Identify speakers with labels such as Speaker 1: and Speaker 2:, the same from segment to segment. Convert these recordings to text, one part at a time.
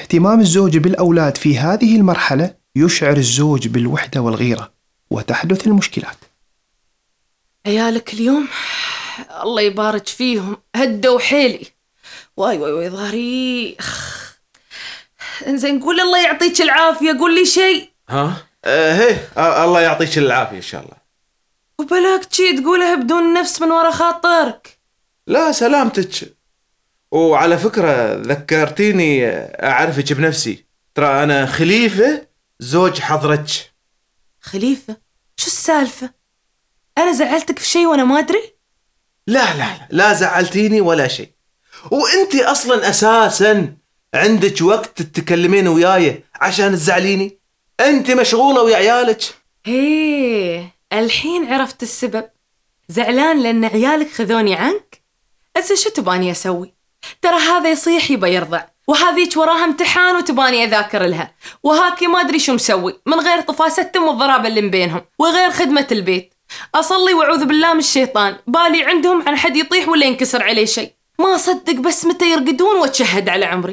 Speaker 1: اهتمام الزوج بالأولاد في هذه المرحلة يشعر الزوج بالوحدة والغيرة وتحدث المشكلات.
Speaker 2: عيالك اليوم الله يبارك فيهم هدوا حيلي. واي واي واي ظهري. انزين قول الله يعطيك العافية، قول لي شيء.
Speaker 3: الله يعطيك العافية إن شاء الله.
Speaker 2: وبلاك شي تقولها بدون نفس من ورا خاطرك.
Speaker 3: لا سلامتك. وعلى فكرة ذكرتيني أعرفك بنفسي، ترى أنا خليفة زوج حضرتك.
Speaker 2: خليفة؟ شو السالفة؟ أنا زعلتك في شيء وأنا ما أدري؟
Speaker 3: لا زعلتيني ولا شيء. وأنتي أصلا أساسا عندك وقت تتكلمين وياي عشان تزعليني؟ أنتي مشغولة ويا عيالك.
Speaker 2: هيه الحين عرفت السبب. زعلان لأن عيالك خذوني عنك؟ أنت شو تباني أسوي؟ ترى هذا يصيح يبا يرضع، وهذيك وراها امتحان وتباني أذاكر لها، وهاكي ما أدري شو مسوي من غير طفاستهم والضرابة اللي مبينهم وغير خدمة البيت. أصلي وأعوذ بالله من الشيطان، بالي عندهم عن حد يطيح ولا ينكسر عليه شيء. ما أصدق بس متى يرقدون واتشهد على عمري.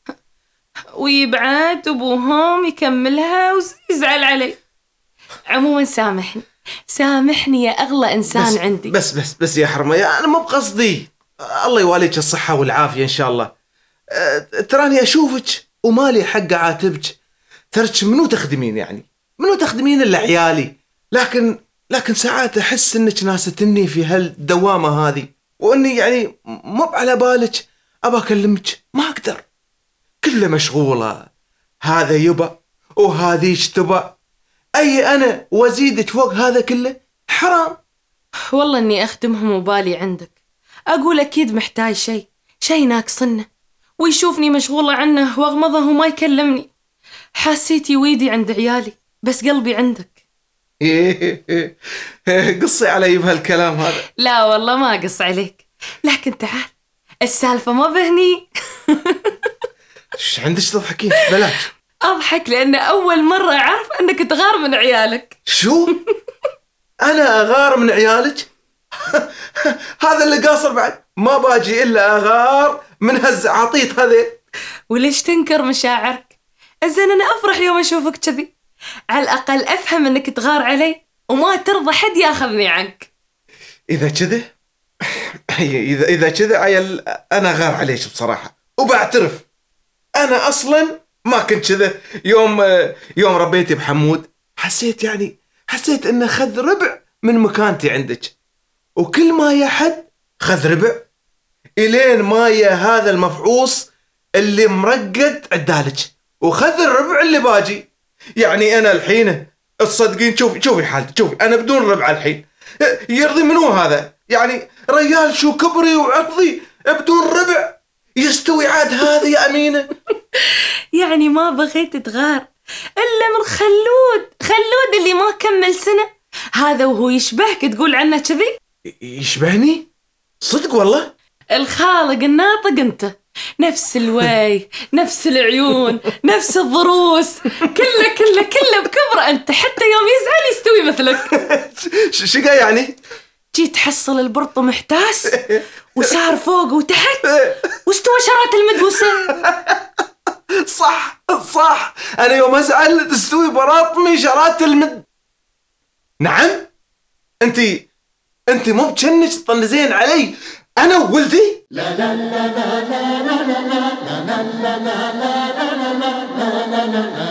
Speaker 2: ويبعد أبوهم يكملها ويزعل علي. عموما سامحني يا أغلى إنسان عندي.
Speaker 3: بس يا حرمة، أنا ما بقصدي. الله يواليك الصحة والعافية إن شاء الله. تراني أشوفك ومالي حق عاتبك، ترك منو تخدمين يعني؟ منو تخدمين إلا عيالي؟ لكن ساعات أحس إنك ناستني في هالدوامة هذه، وإني يعني مو على بالك أبى أكلمك ما أقدر، كله مشغولة. هذا يبا وهذيش تبا، أي أنا وزيدك فوق هذا كله؟ حرام.
Speaker 2: والله إني أخدمهم وبالي عندك، أقول أكيد محتاج شيء ناقصنه، ويشوفني مشغولة عنه واغمضه وما يكلمني. حسيتي ويدي عند عيالي بس قلبي عندك.
Speaker 3: قصي علي بهالكلام هذا.
Speaker 2: لا والله ما قص عليك، لكن تعال السالفة ما بهني.
Speaker 3: ايش عندك تضحكين؟ بلاش.
Speaker 2: أضحك لأن أول مرة أعرف أنك تغار من عيالك.
Speaker 3: شو؟ أنا أغار من عيالك؟ هذا اللي قاصر بعد، ما باجي إلا أغار من هالزعاطيط هذه.
Speaker 2: وليش تنكر مشاعرك؟ إذن أنا أفرح يوم أشوفك كذي، على الأقل أفهم أنك تغار علي وما ترضى حد ياخذني عنك.
Speaker 3: إذا كذا عيل أنا غار عليك بصراحة، وبعترف أنا أصلا ما كنت كذا. يوم ربيتي بحمود حسيت إنه خذ ربع من مكانتي عندك، وكل ما يا حد خذ ربع، إلين ما يا هذا المفعوص اللي مرقد عدالك وخذ الربع اللي باجي. يعني أنا الحين تصدقين، شوفي حالتي، شوفي أنا بدون ربع الحين. يرضي منو هذا؟ يعني ريال شو كبري وعقضي بدون ربع يستوي عاد هذا يا أمينة؟
Speaker 2: يعني ما بغيت تغار إلا من خلود اللي ما كمل سنة هذا، وهو يشبهك تقول عنه كذي؟
Speaker 3: يشبهني؟ صدق والله؟
Speaker 2: الخالق الناطق أنت، نفس الوي، نفس العيون، نفس الضروس، كله بكبره أنت، حتى يوم يزعل يستوي مثلك.
Speaker 3: شقا يعني؟
Speaker 2: جيت تحصل البرط محتاس وصار فوق وتحت واستوى شرات المدوسة.
Speaker 3: صح، أنا يوم أزعل تستوي براطمي شرات نعم؟ أنت مو بجنك تطنزين علي أنا وولدي؟ لا لا لا لا لا لا لا لا لا لا لا لا لا لا لا لا لا